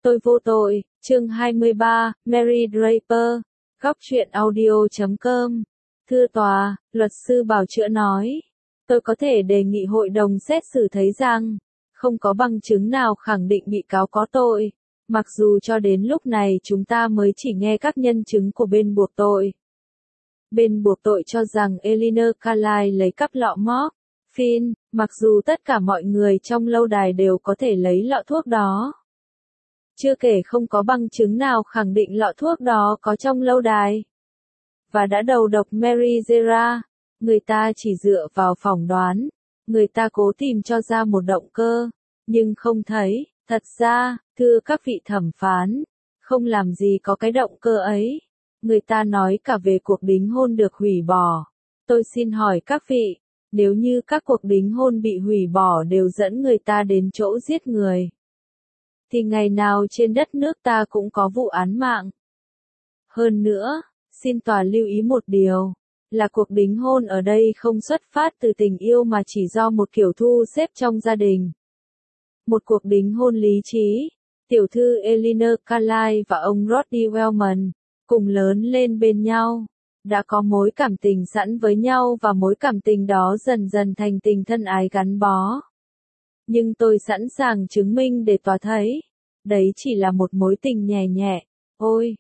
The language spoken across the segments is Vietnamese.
Tôi vô tội, chương 23, Mary Draper, góc truyện audio.com. Thưa tòa, luật sư bào chữa nói, tôi có thể đề nghị hội đồng xét xử thấy rằng, không có bằng chứng nào khẳng định bị cáo có tội, mặc dù cho đến lúc này chúng ta mới chỉ nghe các nhân chứng của bên buộc tội. Bên buộc tội cho rằng Eleanor Carlisle lấy cắp lọ morphine, mặc dù tất cả mọi người trong lâu đài đều có thể lấy lọ thuốc đó. Chưa kể không có bằng chứng nào khẳng định lọ thuốc đó có trong lâu đài. Và đã đầu độc Mary Zera, người ta chỉ dựa vào phỏng đoán, người ta cố tìm cho ra một động cơ, nhưng không thấy. Thật ra, thưa các vị thẩm phán, không làm gì có cái động cơ ấy. Người ta nói cả về cuộc đính hôn được hủy bỏ. Tôi xin hỏi các vị, nếu như các cuộc đính hôn bị hủy bỏ đều dẫn người ta đến chỗ giết người, thì ngày nào trên đất nước ta cũng có vụ án mạng. Hơn nữa, xin tòa lưu ý một điều, là cuộc đính hôn ở đây không xuất phát từ tình yêu mà chỉ do một kiểu thu xếp trong gia đình. Một cuộc đính hôn lý trí, tiểu thư Eleanor Carlisle và ông Roddy Wellman, cùng lớn lên bên nhau, đã có mối cảm tình sẵn với nhau và mối cảm tình đó dần dần thành tình thân ái gắn bó. Nhưng tôi sẵn sàng chứng minh để tòa thấy, đấy chỉ là một mối tình nhẹ nhẹ. Ôi,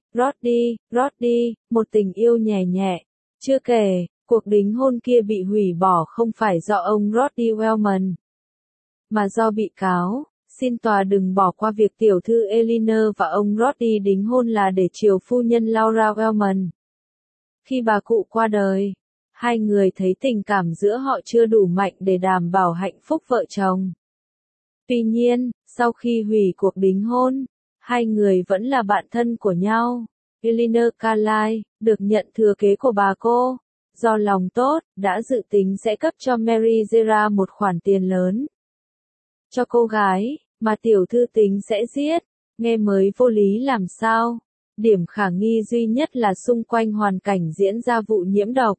Roddy, một tình yêu nhẹ nhẹ. Chưa kể, cuộc đính hôn kia bị hủy bỏ không phải do ông Roddy Wellman, mà do bị cáo. Xin tòa đừng bỏ qua việc tiểu thư Eleanor và ông Roddy đính hôn là để chiều phu nhân Laura Wellman. Khi bà cụ qua đời, hai người thấy tình cảm giữa họ chưa đủ mạnh để đảm bảo hạnh phúc vợ chồng. Tuy nhiên, sau khi hủy cuộc đính hôn, hai người vẫn là bạn thân của nhau. Eleanor Carlisle, được nhận thừa kế của bà cô, do lòng tốt, đã dự tính sẽ cấp cho Mary Zera một khoản tiền lớn. Cho cô gái, mà tiểu thư tính sẽ giết, nghe mới vô lý làm sao. Điểm khả nghi duy nhất là xung quanh hoàn cảnh diễn ra vụ nhiễm độc.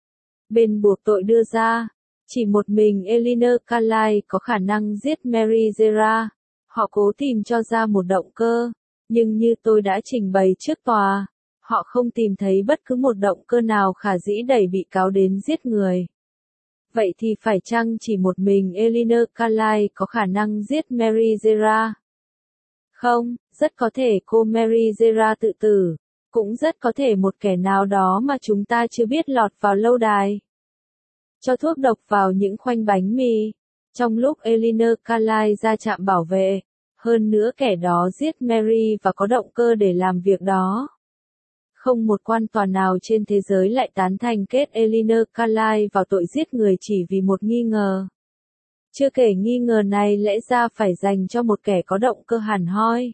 Bên buộc tội đưa ra, chỉ một mình Eleanor Carlisle có khả năng giết Mary Zera. Họ cố tìm cho ra một động cơ, nhưng như tôi đã trình bày trước tòa, họ không tìm thấy bất cứ một động cơ nào khả dĩ đẩy bị cáo đến giết người. Vậy thì phải chăng chỉ một mình Eleanor Carlisle có khả năng giết Mary Zera? Không, rất có thể cô Mary Zera tự tử, cũng rất có thể một kẻ nào đó mà chúng ta chưa biết lọt vào lâu đài, cho thuốc độc vào những khoanh bánh mì, trong lúc Eleanor Carlisle ra trạm bảo vệ. Hơn nữa kẻ đó giết Mary và có động cơ để làm việc đó. Không một quan tòa nào trên thế giới lại tán thành kết Eleanor Carlisle vào tội giết người chỉ vì một nghi ngờ. Chưa kể nghi ngờ này lẽ ra phải dành cho một kẻ có động cơ hẳn hoi,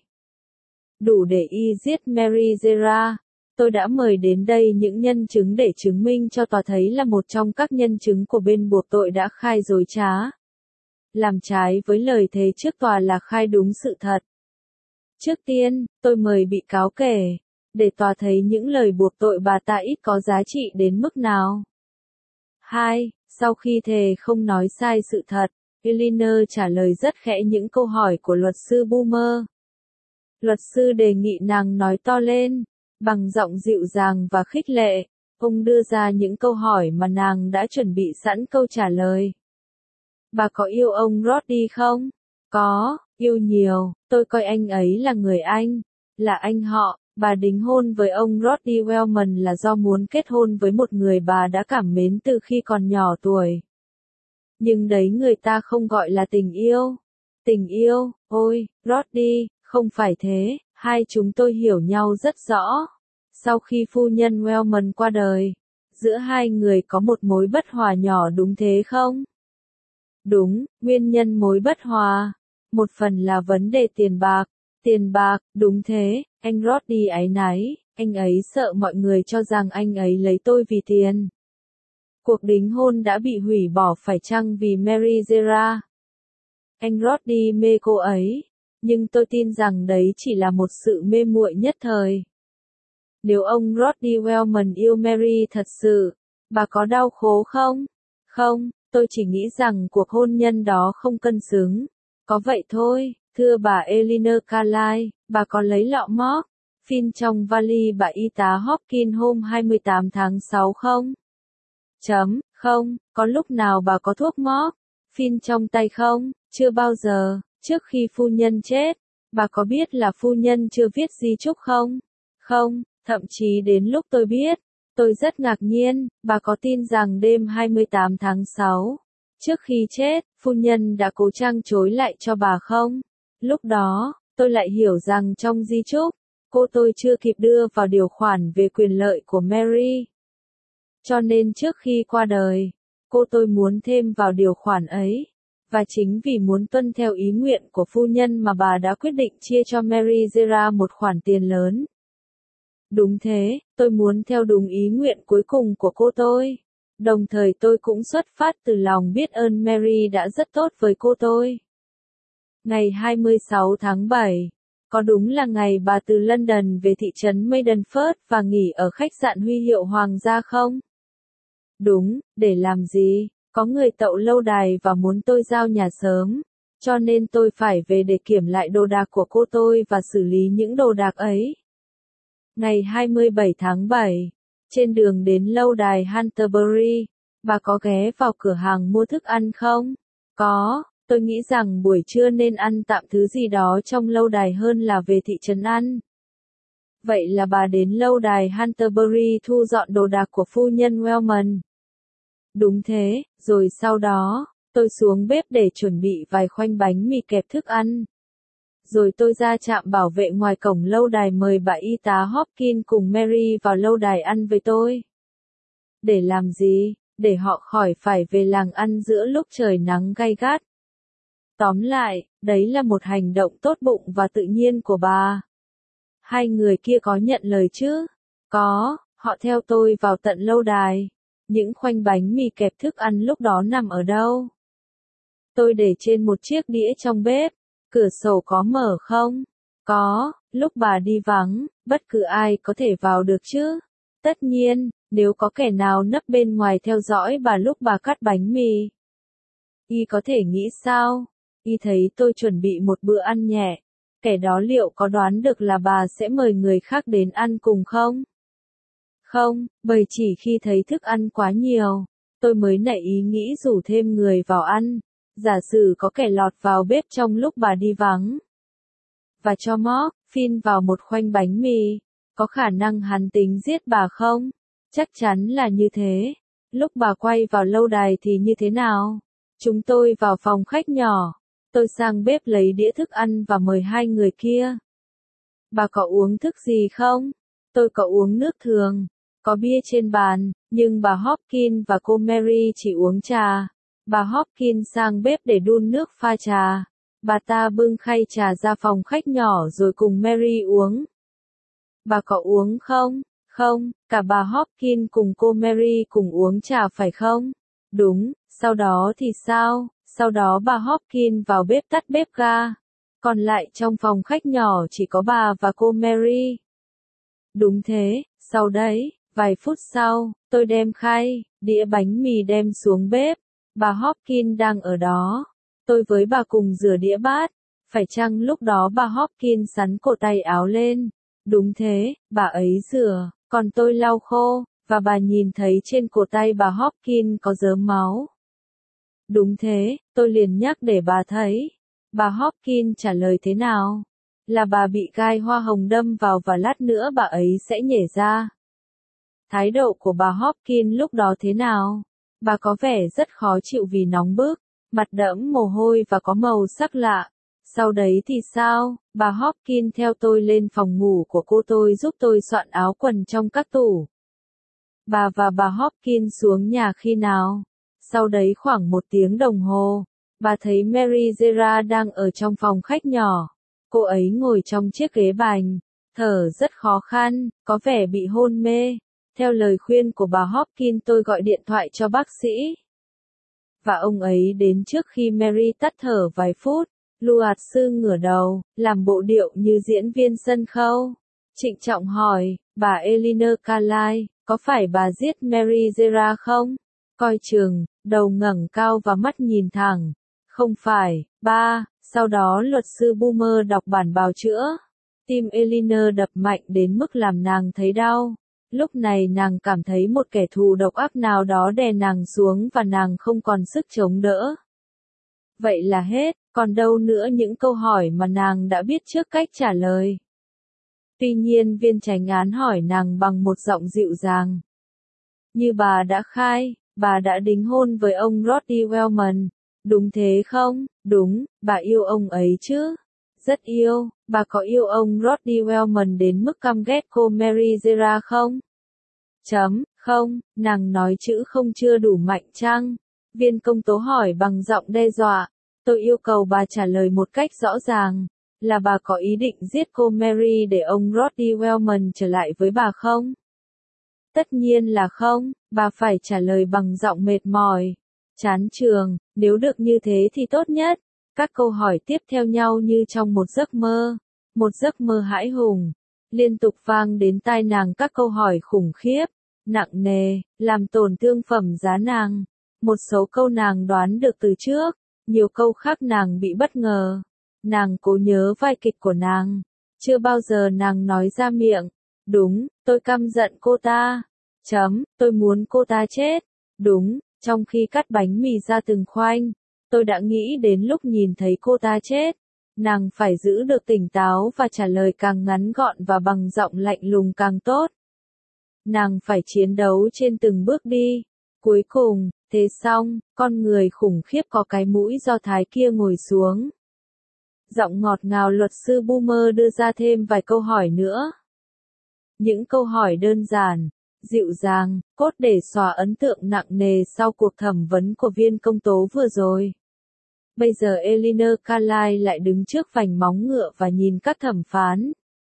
đủ để y giết Mary Zera. Tôi đã mời đến đây những nhân chứng để chứng minh cho tòa thấy là một trong các nhân chứng của bên buộc tội đã khai dối trá, làm trái với lời thề trước tòa là khai đúng sự thật. Trước tiên, tôi mời bị cáo kể, để tòa thấy những lời buộc tội bà ta ít có giá trị đến mức nào. 2. Sau khi thề không nói sai sự thật, Eleanor trả lời rất khẽ những câu hỏi của luật sư Boomer. Luật sư đề nghị nàng nói to lên, bằng giọng dịu dàng và khích lệ. Ông đưa ra những câu hỏi mà nàng đã chuẩn bị sẵn câu trả lời. Bà có yêu ông Roddy không? Có, yêu nhiều, tôi coi anh ấy là người anh, là anh họ. Bà đính hôn với ông Roddy Wellman là do muốn kết hôn với một người bà đã cảm mến từ khi còn nhỏ tuổi. Nhưng đấy người ta không gọi là tình yêu. Tình yêu, ôi, Roddy, không phải thế, hai chúng tôi hiểu nhau rất rõ. Sau khi phu nhân Wellman qua đời, giữa hai người có một mối bất hòa nhỏ đúng thế không? Đúng, nguyên nhân mối bất hòa. Một phần là vấn đề tiền bạc. Tiền bạc, đúng thế, anh Roddy áy náy, anh ấy sợ mọi người cho rằng anh ấy lấy tôi vì tiền. Cuộc đính hôn đã bị hủy bỏ phải chăng vì Mary Zera? Anh Roddy mê cô ấy, nhưng tôi tin rằng đấy chỉ là một sự mê muội nhất thời. Nếu ông Roddy Wellman yêu Mary thật sự, bà có đau khổ không? Không, tôi chỉ nghĩ rằng cuộc hôn nhân đó không cân xứng. Có vậy thôi. Thưa bà Eleanor Carlyle, bà có lấy lọ móc phin trong vali bà y tá Hopkins hôm 28 tháng 6 không? Không, có lúc nào bà có thuốc móc phin trong tay không? Chưa bao giờ, trước khi phu nhân chết. Bà có biết là phu nhân chưa viết di chúc không? Không, thậm chí đến lúc tôi biết, tôi rất ngạc nhiên. Bà có tin rằng đêm 28 tháng 6, trước khi chết, phu nhân đã cố trăng trối lại cho bà không? Lúc đó, tôi lại hiểu rằng trong di chúc, cô tôi chưa kịp đưa vào điều khoản về quyền lợi của Mary. Cho nên trước khi qua đời, cô tôi muốn thêm vào điều khoản ấy. Và chính vì muốn tuân theo ý nguyện của phu nhân mà bà đã quyết định chia cho Mary Zera một khoản tiền lớn. Đúng thế, tôi muốn theo đúng ý nguyện cuối cùng của cô tôi. Đồng thời tôi cũng xuất phát từ lòng biết ơn Mary đã rất tốt với cô tôi. Ngày 26 tháng 7, có đúng là ngày bà từ London về thị trấn Maidenford và nghỉ ở khách sạn huy hiệu Hoàng gia không? Đúng, để làm gì? Có người tậu lâu đài và muốn tôi giao nhà sớm, cho nên tôi phải về để kiểm lại đồ đạc của cô tôi và xử lý những đồ đạc ấy. Ngày 27 tháng 7, trên đường đến lâu đài Hunterbury, bà có ghé vào cửa hàng mua thức ăn không? Có, tôi nghĩ rằng buổi trưa nên ăn tạm thứ gì đó trong lâu đài hơn là về thị trấn ăn. Vậy là bà đến lâu đài Hunterbury thu dọn đồ đạc của phu nhân Wellman. Đúng thế, rồi sau đó, tôi xuống bếp để chuẩn bị vài khoanh bánh mì kẹp thức ăn. Rồi tôi ra trạm bảo vệ ngoài cổng lâu đài mời bà y tá Hopkins cùng Mary vào lâu đài ăn với tôi. Để làm gì? Để họ khỏi phải về làng ăn giữa lúc trời nắng gay gắt. Tóm lại, đấy là một hành động tốt bụng và tự nhiên của bà. Hai người kia có nhận lời chứ? Có, họ theo tôi vào tận lâu đài. Những khoanh bánh mì kẹp thức ăn lúc đó nằm ở đâu? Tôi để trên một chiếc đĩa trong bếp. Cửa sổ có mở không? Có, lúc bà đi vắng, bất cứ ai có thể vào được chứ? Tất nhiên, nếu có kẻ nào nấp bên ngoài theo dõi bà lúc bà cắt bánh mì. Y có thể nghĩ sao? Y thấy tôi chuẩn bị một bữa ăn nhẹ. Kẻ đó liệu có đoán được là bà sẽ mời người khác đến ăn cùng không? Không, bởi chỉ khi thấy thức ăn quá nhiều, tôi mới nảy ý nghĩ rủ thêm người vào ăn. Giả sử có kẻ lọt vào bếp trong lúc bà đi vắng, và cho móc phin vào một khoanh bánh mì, có khả năng hắn tính giết bà không? Chắc chắn là như thế. Lúc bà quay vào lâu đài thì như thế nào? Chúng tôi vào phòng khách nhỏ. Tôi sang bếp lấy đĩa thức ăn và mời hai người kia. Bà có uống thức gì không? Tôi có uống nước thường. Có bia trên bàn, nhưng bà Hopkins và cô Mary chỉ uống trà. Bà Hopkins sang bếp để đun nước pha trà. Bà ta bưng khay trà ra phòng khách nhỏ rồi cùng Mary uống. Bà có uống không? Không, cả bà Hopkins cùng cô Mary cùng uống trà phải không? Đúng, sau đó thì sao? Sau đó bà Hopkins vào bếp tắt bếp ga. Còn lại trong phòng khách nhỏ chỉ có bà và cô Mary. Đúng thế, sau đấy, vài phút sau, tôi đem khay, đĩa bánh mì đem xuống bếp. Bà Hopkins đang ở đó. Tôi với bà cùng rửa đĩa bát. Phải chăng lúc đó bà Hopkins xắn cổ tay áo lên? Đúng thế, bà ấy rửa, còn tôi lau khô, và bà nhìn thấy trên cổ tay bà Hopkins có dớm máu. Đúng thế, tôi liền nhắc để bà thấy. Bà Hopkins trả lời thế nào? Là bà bị gai hoa hồng đâm vào và lát nữa bà ấy sẽ nhể ra. Thái độ của bà Hopkins lúc đó thế nào? Bà có vẻ rất khó chịu vì nóng bức, mặt đẫm mồ hôi và có màu sắc lạ. Sau đấy thì sao? Bà Hopkins theo tôi lên phòng ngủ của cô tôi giúp tôi soạn áo quần trong các tủ. Bà và bà Hopkins xuống nhà khi nào? Sau đấy khoảng 1 tiếng đồng hồ, bà thấy Mary Zera đang ở trong phòng khách nhỏ. Cô ấy ngồi trong chiếc ghế bành, thở rất khó khăn, có vẻ bị hôn mê. Theo lời khuyên của bà Hopkins tôi gọi điện thoại cho bác sĩ. Và ông ấy đến trước khi Mary tắt thở vài phút. Luật sư ngửa đầu, làm bộ điệu như diễn viên sân khấu. Trịnh trọng hỏi, bà Eleanor Carlyle, có phải bà giết Mary Zera không? Coi chừng, đầu ngẩng cao và mắt nhìn thẳng. Không phải, ba, Sau đó luật sư Boomer đọc bản bào chữa. Tim Eleanor đập mạnh đến mức làm nàng thấy đau. Lúc này nàng cảm thấy một kẻ thù độc ác nào đó đè nàng xuống và nàng không còn sức chống đỡ. Vậy là hết, còn đâu nữa những câu hỏi mà nàng đã biết trước cách trả lời. Tuy nhiên viên chánh án hỏi nàng bằng một giọng dịu dàng. Như bà đã khai, bà đã đính hôn với ông Roddy Wellman, đúng thế không? Đúng, bà yêu ông ấy chứ? Rất yêu, bà có yêu ông Roddy Wellman đến mức căm ghét cô Mary Zera không? Không, nàng nói chữ không chưa đủ mạnh chăng? Viên công tố hỏi bằng giọng đe dọa. Tôi yêu cầu bà trả lời một cách rõ ràng. Là bà có ý định giết cô Mary để ông Roddy Wellman trở lại với bà không? Tất nhiên là không, bà phải trả lời bằng giọng mệt mỏi. Chán trường, nếu được như thế thì tốt nhất. Các câu hỏi tiếp theo nhau như trong một giấc mơ. Một giấc mơ hãi hùng. Liên tục vang đến tai nàng các câu hỏi khủng khiếp, nặng nề, làm tổn thương phẩm giá nàng. Một số câu nàng đoán được từ trước, nhiều câu khác nàng bị bất ngờ. Nàng cố nhớ vai kịch của nàng. Chưa bao giờ nàng nói ra miệng. Đúng, tôi căm giận cô ta. Tôi muốn cô ta chết. Đúng, trong khi cắt bánh mì ra từng khoanh, tôi đã nghĩ đến lúc nhìn thấy cô ta chết. Nàng phải giữ được tỉnh táo và trả lời càng ngắn gọn và bằng giọng lạnh lùng càng tốt. Nàng phải chiến đấu trên từng bước đi. Cuối cùng, thế xong, con người khủng khiếp có cái mũi do thái kia ngồi xuống. Giọng ngọt ngào luật sư Boomer đưa ra thêm vài câu hỏi nữa. Những câu hỏi đơn giản, dịu dàng, cốt để xóa ấn tượng nặng nề sau cuộc thẩm vấn của viên công tố vừa rồi. Bây giờ Eleanor Carlisle lại đứng trước vành móng ngựa và nhìn các thẩm phán.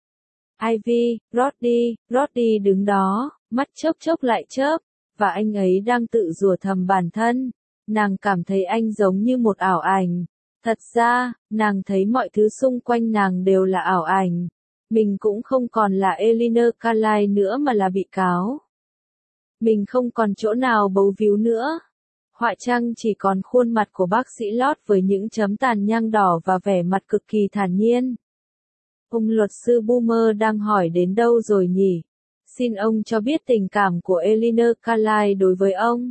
Ivy, Roddy đứng đó, mắt chớp chớp lại chớp, và anh ấy đang tự rủa thầm bản thân. Nàng cảm thấy anh giống như một ảo ảnh. Thật ra, nàng thấy mọi thứ xung quanh nàng đều là ảo ảnh. Mình cũng không còn là Eleanor Carlisle nữa mà là bị cáo. Mình không còn chỗ nào bấu víu nữa. Họa trang chỉ còn khuôn mặt của bác sĩ Lott với những chấm tàn nhang đỏ và vẻ mặt cực kỳ thản nhiên. Ông luật sư Boomer đang hỏi đến đâu rồi nhỉ? Xin ông cho biết tình cảm của Eleanor Carlisle đối với ông.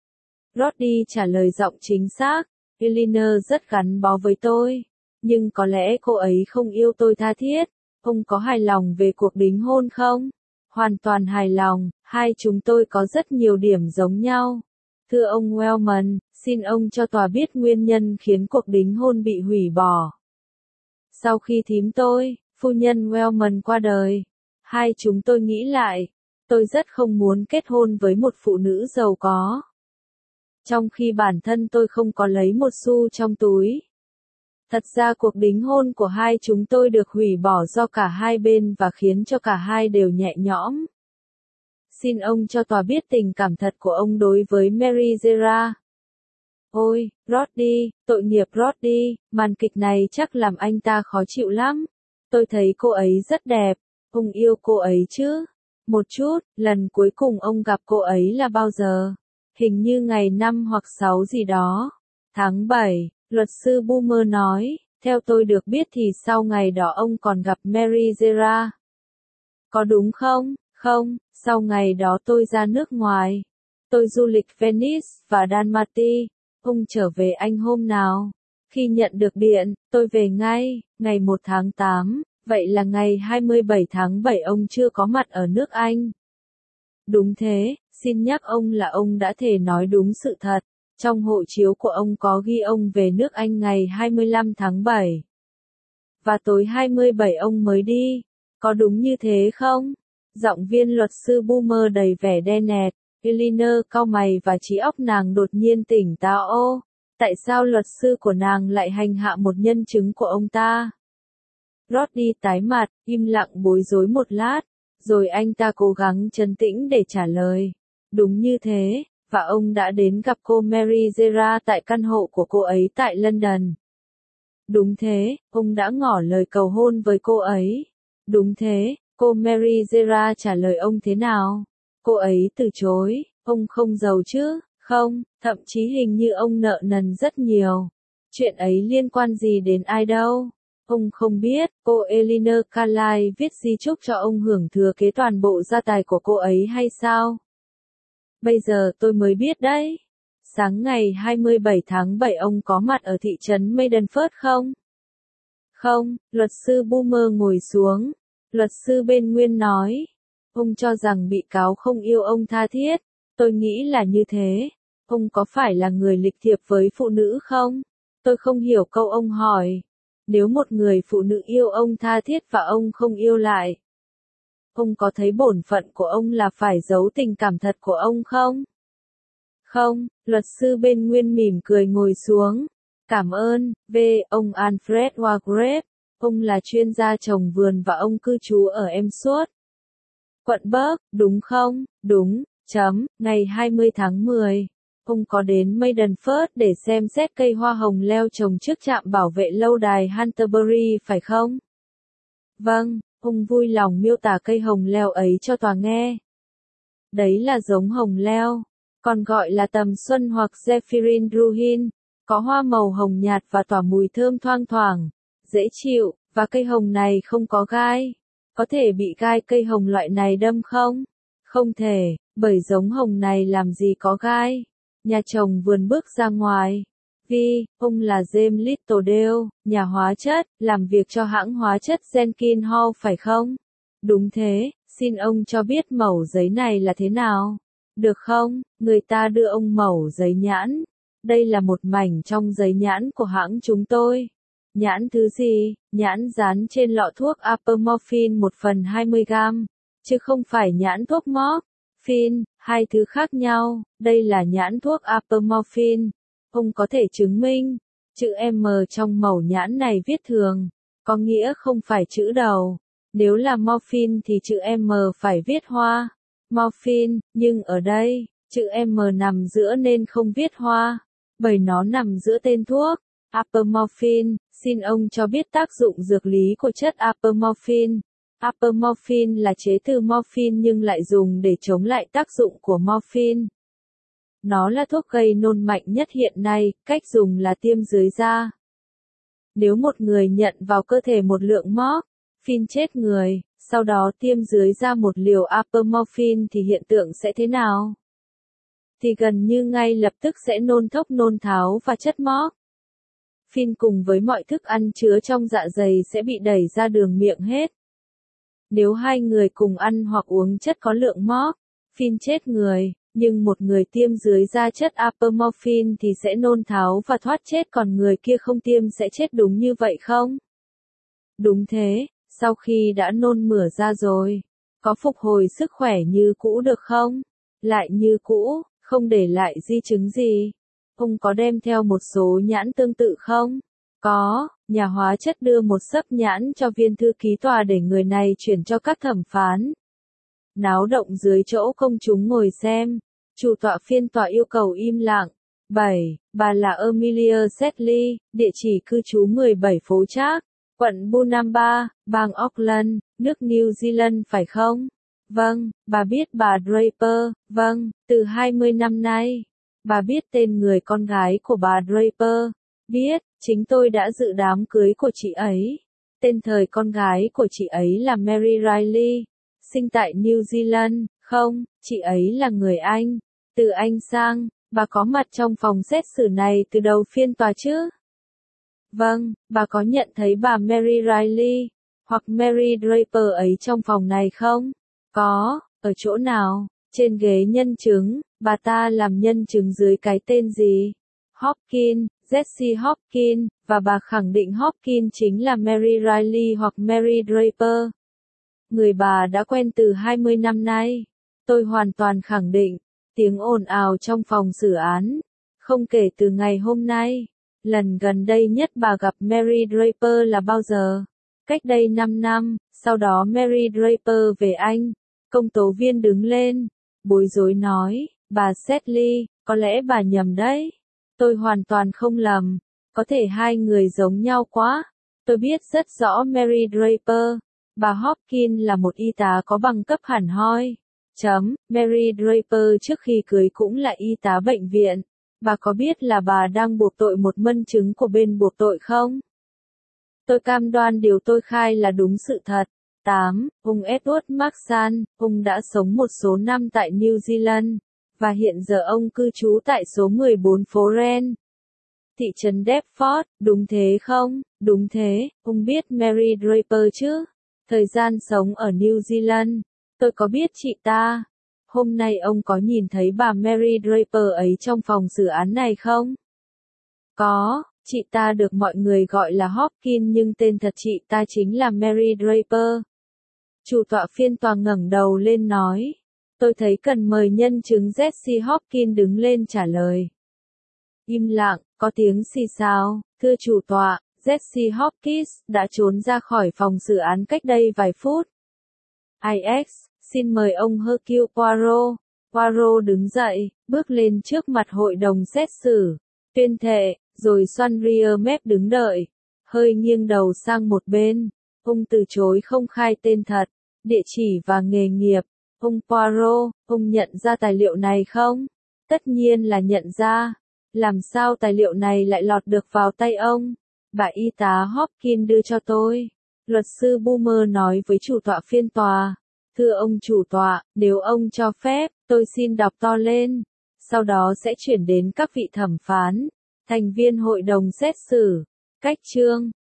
Roddy trả lời giọng chính xác. Eleanor rất gắn bó với tôi. Nhưng có lẽ cô ấy không yêu tôi tha thiết. Ông có hài lòng về cuộc đính hôn không? Hoàn toàn hài lòng, hai chúng tôi có rất nhiều điểm giống nhau. Thưa ông Wellman, xin ông cho tòa biết nguyên nhân khiến cuộc đính hôn bị hủy bỏ. Sau khi thím tôi, phu nhân Wellman qua đời, hai chúng tôi nghĩ lại, tôi rất không muốn kết hôn với một phụ nữ giàu có. Trong khi bản thân tôi không có lấy một xu trong túi. Thật ra cuộc đính hôn của hai chúng tôi được hủy bỏ do cả hai bên và khiến cho cả hai đều nhẹ nhõm. Xin ông cho tòa biết tình cảm thật của ông đối với Mary Zera. Ôi, Roddy, tội nghiệp Roddy, màn kịch này chắc làm anh ta khó chịu lắm. Tôi thấy cô ấy rất đẹp, ông yêu cô ấy chứ? Một chút, lần cuối cùng ông gặp cô ấy là bao giờ? Hình như ngày 5 hoặc 6 gì đó. Tháng 7, luật sư Boomer nói, theo tôi được biết thì sau ngày đó ông còn gặp Mary Zera. Có đúng không? Không, sau ngày đó tôi ra nước ngoài. Tôi du lịch Venice và Dalmatia. Ông trở về Anh hôm nào? Khi nhận được điện, tôi về ngay, ngày 1 tháng 8, vậy là ngày 27 tháng 7 ông chưa có mặt ở nước Anh. Đúng thế, xin nhắc ông là ông đã thể nói đúng sự thật. Trong hộ chiếu của ông có ghi ông về nước Anh ngày 25 tháng 7. Và tối 27 ông mới đi. Có đúng như thế không? Giọng viên luật sư Boomer đầy vẻ đe nẹt. Eleanor cau mày và trí óc nàng đột nhiên tỉnh táo. Ô, tại sao luật sư của nàng lại hành hạ một nhân chứng của ông ta? Roddy tái mặt, im lặng bối rối một lát, rồi anh ta cố gắng trấn tĩnh để trả lời. Đúng như thế, và ông đã đến gặp cô Mary Zera tại căn hộ của cô ấy tại London. Đúng thế, ông đã ngỏ lời cầu hôn với cô ấy. Đúng thế, cô Mary Zera trả lời ông thế nào? Cô ấy từ chối, ông không giàu chứ? Không, thậm chí hình như ông nợ nần rất nhiều. Chuyện ấy liên quan gì đến ai đâu? Ông không biết, cô Eleanor Carlyle viết di chúc cho ông hưởng thừa kế toàn bộ gia tài của cô ấy hay sao? Bây giờ tôi mới biết đấy. Sáng ngày 27 tháng 7 ông có mặt ở thị trấn Maidenford không? Không, luật sư Boomer ngồi xuống. Luật sư bên Nguyên nói. Ông cho rằng bị cáo không yêu ông tha thiết. Tôi nghĩ là như thế. Ông có phải là người lịch thiệp với phụ nữ không? Tôi không hiểu câu ông hỏi. Nếu một người phụ nữ yêu ông tha thiết và ông không yêu lại, ông có thấy bổn phận của ông là phải giấu tình cảm thật của ông không? Không, luật sư bên Nguyên mỉm cười ngồi xuống. Cảm ơn, ông Alfred Wargrave. Ông là chuyên gia trồng vườn và ông cư trú ở Emsworth, quận Burke, đúng không? Đúng, ngày 20 tháng 10. Ông có đến Maidenford để xem xét cây hoa hồng leo trồng trước trạm bảo vệ lâu đài Hunterbury phải không? Vâng, ông vui lòng miêu tả cây hồng leo ấy cho tòa nghe. Đấy là giống hồng leo, còn gọi là tầm xuân hoặc Zephyrine Ruhin, có hoa màu hồng nhạt và tỏa mùi thơm thoang thoảng, dễ chịu, và cây hồng này không có gai. Có thể bị gai cây hồng loại này đâm không? Không thể, bởi giống hồng này làm gì có gai. Nhà chồng vườn bước ra ngoài. Ông là James Littledale, nhà hóa chất, làm việc cho hãng hóa chất Jenkins Hall phải không? Đúng thế, xin ông cho biết mẩu giấy này là thế nào? Được không? Người ta đưa ông mẩu giấy nhãn. Đây là một mảnh trong giấy nhãn của hãng chúng tôi. Nhãn thứ gì? Nhãn dán trên lọ thuốc apomorphine 1/20 gam, chứ không phải nhãn thuốc morphine, hai thứ khác nhau. Đây là nhãn thuốc apomorphine. Ông có thể chứng minh, chữ M trong mẩu nhãn này viết thường, có nghĩa không phải chữ đầu. Nếu là morphine thì chữ M phải viết hoa, morphine, nhưng ở đây, chữ M nằm giữa nên không viết hoa, bởi nó nằm giữa tên thuốc. Apomorphine, xin ông cho biết tác dụng dược lý của chất apomorphine. Apomorphine là chế từ morphine nhưng lại dùng để chống lại tác dụng của morphine. Nó là thuốc gây nôn mạnh nhất hiện nay, cách dùng là tiêm dưới da. Nếu một người nhận vào cơ thể một lượng morphine chết người, sau đó tiêm dưới da một liều apomorphine thì hiện tượng sẽ thế nào? Thì gần như ngay lập tức sẽ nôn thốc nôn tháo và chất morphine cùng với mọi thức ăn chứa trong dạ dày sẽ bị đẩy ra đường miệng hết. Nếu hai người cùng ăn hoặc uống chất có lượng morphine chết người, nhưng một người tiêm dưới da chất apomorphine thì sẽ nôn tháo và thoát chết, còn người kia không tiêm sẽ chết, đúng như vậy không? Đúng thế, sau khi đã nôn mửa ra rồi, có phục hồi sức khỏe như cũ được không? Lại như cũ, không để lại di chứng gì. Ông có đem theo một số nhãn tương tự không? Có, nhà hóa chất đưa một xấp nhãn cho viên thư ký tòa để người này chuyển cho các thẩm phán. Náo động dưới chỗ công chúng ngồi xem. Chủ tọa phiên tòa yêu cầu im lặng. 7. Bà là Amelia Sedley, địa chỉ cư trú 17 phố Trác, quận Bunamba, bang Auckland, nước New Zealand phải không? Vâng, bà biết bà Draper, vâng, từ 20 năm nay. Bà biết tên người con gái của bà Draper? Biết, chính tôi đã dự đám cưới của chị ấy. Tên thời con gái của chị ấy là Mary Riley, sinh tại New Zealand, không, chị ấy là người Anh. Từ Anh sang, bà có mặt trong phòng xét xử này từ đầu phiên tòa chứ? Vâng, bà có nhận thấy bà Mary Riley, hoặc Mary Draper ấy trong phòng này không? Có, ở chỗ nào? Trên ghế nhân chứng, bà ta làm nhân chứng dưới cái tên gì? Hopkins, Jessie Hopkins, và bà khẳng định Hopkins chính là Mary Riley hoặc Mary Draper. Người bà đã quen từ 20 năm nay. Tôi hoàn toàn khẳng định. Tiếng ồn ào trong phòng xử án. Không kể từ ngày hôm nay. Lần gần đây nhất bà gặp Mary Draper là bao giờ? Cách đây 5 năm, sau đó Mary Draper về Anh. Công tố viên đứng lên, bối rối nói, bà Sedley, có lẽ bà nhầm đấy. Tôi hoàn toàn không lầm. Có thể hai người giống nhau quá. Tôi biết rất rõ Mary Draper. Bà Hopkins là một y tá có bằng cấp hẳn hoi. Mary Draper trước khi cưới cũng là y tá bệnh viện. Bà có biết là bà đang buộc tội một nhân chứng của bên buộc tội không? Tôi cam đoan điều tôi khai là đúng sự thật. 8. Ông Edward Marsan, ông đã sống một số năm tại New Zealand, và hiện giờ ông cư trú tại số 14 phố Ren, thị trấn Deptford, đúng thế không? Đúng thế, ông biết Mary Draper chứ? Thời gian sống ở New Zealand, tôi có biết chị ta. Hôm nay ông có nhìn thấy bà Mary Draper ấy trong phòng xử án này không? Có, chị ta được mọi người gọi là Hopkins nhưng tên thật chị ta chính là Mary Draper. Chủ tọa phiên tòa ngẩng đầu lên nói. Tôi thấy cần mời nhân chứng Jesse Hopkins đứng lên trả lời. Im lặng, có tiếng xì xào. Thưa chủ tọa, Jesse Hopkins đã trốn ra khỏi phòng xử án cách đây vài phút. IX, xin mời ông Hercule Poirot. Poirot đứng dậy, bước lên trước mặt hội đồng xét xử. Tuyên thệ, rồi xoăn ria mép đứng đợi. Hơi nghiêng đầu sang một bên. Ông từ chối không khai tên thật, địa chỉ và nghề nghiệp. Ông Poirot, ông nhận ra tài liệu này không? Tất nhiên là nhận ra. Làm sao tài liệu này lại lọt được vào tay ông? Bà y tá Hopkins đưa cho tôi. Luật sư Boomer nói với chủ tọa phiên tòa. Thưa ông chủ tọa, nếu ông cho phép, tôi xin đọc to lên. Sau đó sẽ chuyển đến các vị thẩm phán, thành viên hội đồng xét xử. Cách chương